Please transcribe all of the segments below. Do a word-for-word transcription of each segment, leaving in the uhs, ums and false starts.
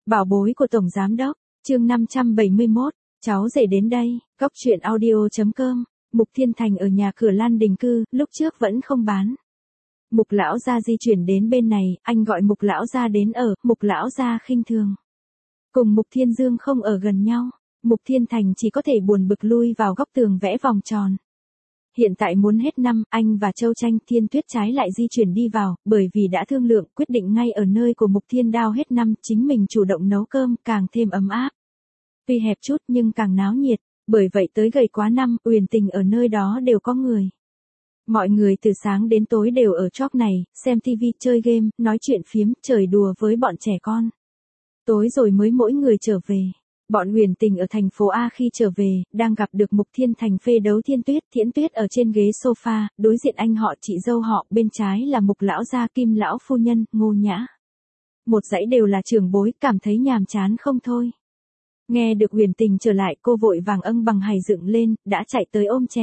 Bảo bối của Tổng Giám Đốc, chương năm trăm bảy mươi mốt, cháu rể đến đây, góc chuyện audio.com, Mục Thiên Thành ở nhà cửa Lan Đình Cư, lúc trước vẫn không bán. Mục lão gia di chuyển đến bên này, anh gọi Mục lão gia đến ở, Mục lão gia khinh thường. Cùng Mục Thiên Dương không ở gần nhau, Mục Thiên Thành chỉ có thể buồn bực lui vào góc tường vẽ vòng tròn. Hiện tại muốn hết năm, anh và Châu Tranh Thiên Tuyết trái lại di chuyển đi vào, bởi vì đã thương lượng quyết định ngay ở nơi của Mục Thiên Đao hết năm, chính mình chủ động nấu cơm, càng thêm ấm áp. Tuy hẹp chút nhưng càng náo nhiệt, bởi vậy tới gầy quá năm, Uyển Tình ở nơi đó đều có người. Mọi người từ sáng đến tối đều ở chóp này, xem tivi, chơi game, nói chuyện phiếm, chơi đùa với bọn trẻ con. Tối rồi mới mỗi người trở về. Bọn Uyển Tình ở thành phố A khi trở về, đang gặp được Mục Thiên Thành phê đấu Thiên Tuyết, Thiển Tuyết ở trên ghế sofa, đối diện anh họ chị dâu họ, bên trái là Mục lão gia Kim lão phu nhân, Ngô Nhã. Một dãy đều là trưởng bối, cảm thấy nhàm chán không thôi. Nghe được Uyển Tình trở lại, cô vội vàng âng bằng hày dựng lên, đã chạy tới ôm trẻ.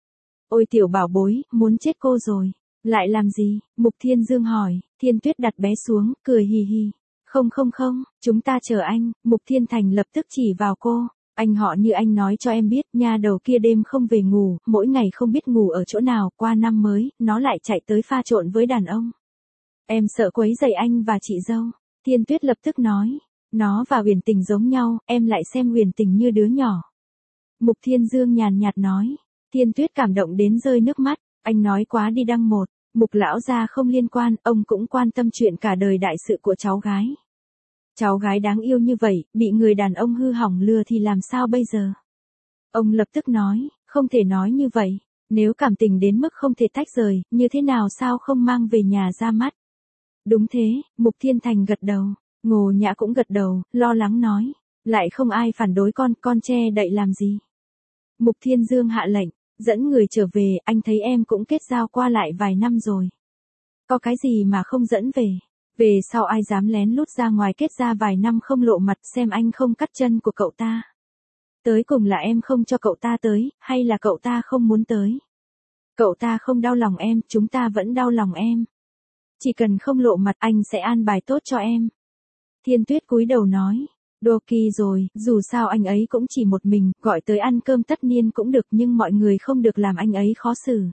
Ôi tiểu bảo bối, muốn chết cô rồi. Lại làm gì? Mục Thiên Dương hỏi. Thiên Tuyết đặt bé xuống, cười hì hì. Không không không, chúng ta chờ anh. Mục Thiên Thành lập tức chỉ vào cô. Anh họ như anh nói cho em biết, nha đầu kia đêm không về ngủ, mỗi ngày không biết ngủ ở chỗ nào, qua năm mới, nó lại chạy tới pha trộn với đàn ông. Em sợ quấy rầy anh và chị dâu. Thiên Tuyết lập tức nói. Nó và Uyển Tình giống nhau, em lại xem Uyển Tình như đứa nhỏ. Mục Thiên Dương nhàn nhạt nói. Thiên Tuyết cảm động đến rơi nước mắt. Anh nói quá đi đăng một. Mục lão gia không liên quan, ông cũng quan tâm chuyện cả đời đại sự của cháu gái. Cháu gái đáng yêu như vậy, bị người đàn ông hư hỏng lừa thì làm sao bây giờ? Ông lập tức nói, không thể nói như vậy. Nếu cảm tình đến mức không thể tách rời, như thế nào sao không mang về nhà ra mắt? Đúng thế, Mục Thiên Thành gật đầu. Ngô Nhã cũng gật đầu, lo lắng nói. Lại không ai phản đối con, con che đậy làm gì? Mục Thiên Dương hạ lệnh, dẫn người trở về, anh thấy em cũng kết giao qua lại vài năm rồi. Có cái gì mà không dẫn về? Về sau ai dám lén lút ra ngoài kết ra vài năm không lộ mặt, xem anh không cắt chân của cậu ta. Tới cùng là em không cho cậu ta tới, hay là cậu ta không muốn tới? Cậu ta không đau lòng em, chúng ta vẫn đau lòng em. Chỉ cần không lộ mặt anh sẽ an bài tốt cho em. Thiên Tuyết cúi đầu nói. Đô kỳ rồi, dù sao anh ấy cũng chỉ một mình, gọi tới ăn cơm tất niên cũng được, nhưng mọi người không được làm anh ấy khó xử.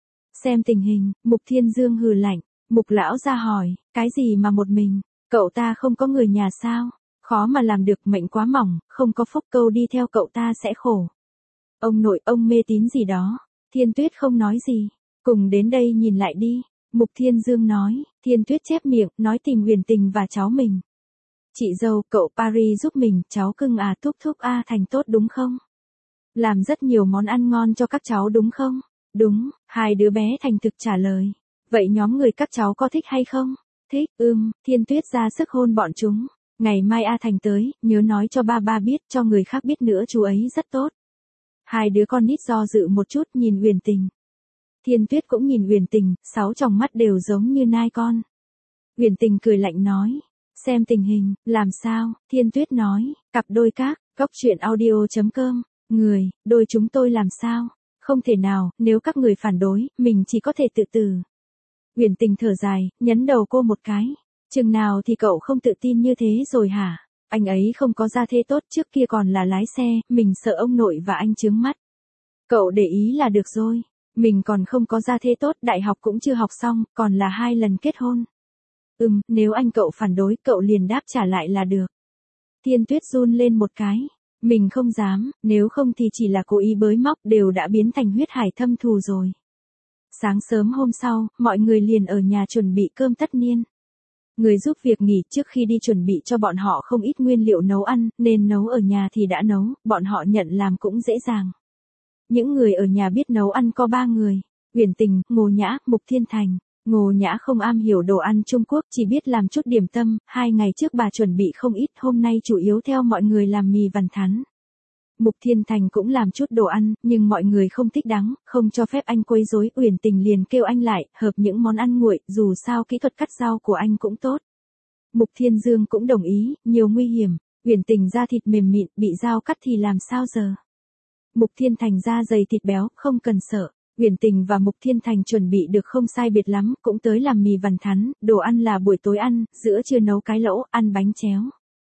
Xem tình hình, Mục Thiên Dương hừ lạnh. Mục lão ra hỏi, cái gì mà một mình? Cậu ta không có người nhà sao? Khó mà làm được, mệnh quá mỏng, không có phúc, câu đi theo cậu ta sẽ khổ. Ông nội, ông mê tín gì đó? Thiên Tuyết không nói gì. Cùng đến đây nhìn lại đi. Mục Thiên Dương nói. Thiên Tuyết chép miệng, nói tìm Uyển Tình và cháu mình. Chị dâu, cậu Paris giúp mình, cháu cưng à, thúc thúc a thành tốt đúng không? Làm rất nhiều món ăn ngon cho các cháu đúng không? Đúng, hai đứa bé thành thực trả lời. Vậy nhóm người các cháu có thích hay không? Thích, ưm, Thiên Tuyết ra sức hôn bọn chúng. Ngày mai A Thành tới, nhớ nói cho ba ba biết, cho người khác biết nữa, chú ấy rất tốt. Hai đứa con nít do dự một chút, nhìn Uyển Tình. Thiên Tuyết cũng nhìn Uyển Tình, sáu tròng mắt đều giống như nai con. Uyển Tình cười lạnh nói. Xem tình hình, làm sao? Thiên Tuyết nói. Cặp đôi các, góc chuyện audio.com. Người, đôi chúng tôi làm sao? Không thể nào, nếu các người phản đối, mình chỉ có thể tự tử. Uyển Tình thở dài, nhấn đầu cô một cái. Chừng nào thì cậu không tự tin như thế rồi hả? Anh ấy không có gia thế tốt, trước kia còn là lái xe, mình sợ ông nội và anh chướng mắt. Cậu để ý là được rồi. Mình còn không có gia thế tốt, đại học cũng chưa học xong, còn là hai lần kết hôn. Ừm, nếu anh cậu phản đối, cậu liền đáp trả lại là được. Thiên Tuyết run lên một cái. Mình không dám, nếu không thì chỉ là cố ý bới móc, đều đã biến thành huyết hải thâm thù rồi. Sáng sớm hôm sau, mọi người liền ở nhà chuẩn bị cơm tất niên. Người giúp việc nghỉ trước khi đi chuẩn bị cho bọn họ không ít nguyên liệu nấu ăn, nên nấu ở nhà thì đã nấu, bọn họ nhận làm cũng dễ dàng. Những người ở nhà biết nấu ăn có ba người. Uyển Tình, Ngô Nhã, Mục Thiên Thành. Ngô Nhã không am hiểu đồ ăn Trung Quốc, chỉ biết làm chút điểm tâm, hai ngày trước bà chuẩn bị không ít, hôm nay chủ yếu theo mọi người làm mì vằn thắn. Mục Thiên Thành cũng làm chút đồ ăn, nhưng mọi người không thích đắng, không cho phép anh quấy rối, Uyển Tình liền kêu anh lại, hợp những món ăn nguội, dù sao kỹ thuật cắt rau của anh cũng tốt. Mục Thiên Dương cũng đồng ý, nhiều nguy hiểm, Uyển Tình da thịt mềm mịn, bị dao cắt thì làm sao giờ? Mục Thiên Thành da dày thịt béo, không cần sợ. Uyển Tình và Mục Thiên Thành chuẩn bị được không sai biệt lắm, cũng tới làm mì vằn thắn, đồ ăn là buổi tối ăn, giữa trưa nấu cái lẩu, ăn bánh chéo.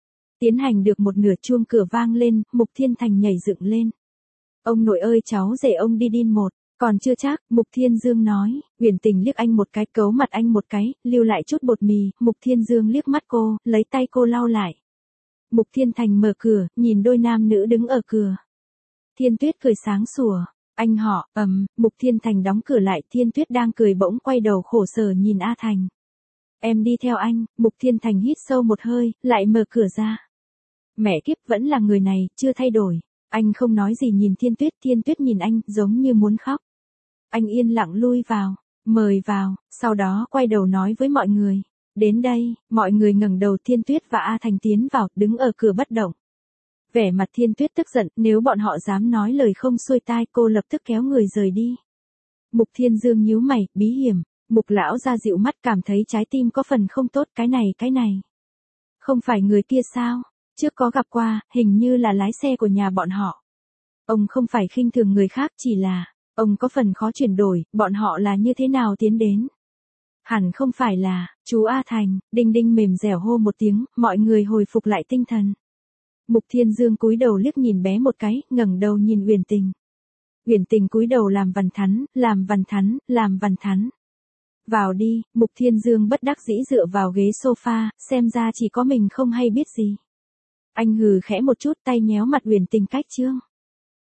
Tiến hành được một nửa chuông cửa vang lên, Mục Thiên Thành nhảy dựng lên. Ông nội ơi cháu rể ông đi đi một, còn chưa chắc, Mục Thiên Dương nói, Uyển Tình liếc anh một cái, cấu mặt anh một cái, lưu lại chút bột mì, Mục Thiên Dương liếc mắt cô, lấy tay cô lau lại. Mục Thiên Thành mở cửa, nhìn đôi nam nữ đứng ở cửa. Thiên Tuyết cười sáng sủa, anh họ, ầm, Mục Thiên Thành đóng cửa lại, Thiên Tuyết đang cười bỗng quay đầu khổ sở nhìn A Thành. Em đi theo anh, Mục Thiên Thành hít sâu một hơi, lại mở cửa ra. Mẹ kiếp vẫn là người này, chưa thay đổi. Anh không nói gì nhìn Thiên Tuyết, Thiên Tuyết nhìn anh, giống như muốn khóc. Anh yên lặng lui vào, mời vào, sau đó quay đầu nói với mọi người. Đến đây, mọi người ngẩng đầu, Thiên Tuyết và A Thành tiến vào, đứng ở cửa bất động. Vẻ mặt Thiên Tuyết tức giận, nếu bọn họ dám nói lời không xuôi tai, cô lập tức kéo người rời đi. Mục Thiên Dương nhíu mày, bí hiểm, Mục lão ra dịu mắt cảm thấy trái tim có phần không tốt, cái này cái này. Không phải người kia sao? Trước có gặp qua, hình như là lái xe của nhà bọn họ. Ông không phải khinh thường người khác, chỉ là, ông có phần khó chuyển đổi, bọn họ là như thế nào tiến đến. Hẳn không phải là, chú A Thành, Đinh Đinh mềm dẻo hô một tiếng, mọi người hồi phục lại tinh thần. Mục Thiên Dương cúi đầu liếc nhìn bé một cái, ngẩng đầu nhìn Uyển Tình. Uyển Tình cúi đầu làm vằn thắn, làm vằn thắn, làm vằn thắn. Vào đi, Mục Thiên Dương bất đắc dĩ dựa vào ghế sofa, xem ra chỉ có mình không hay biết gì. Anh hừ khẽ một chút, tay nhéo mặt Uyển Tình cách chương.